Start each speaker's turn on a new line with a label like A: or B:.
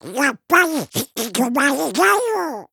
A: やっぱり、ヒキコバリだよ。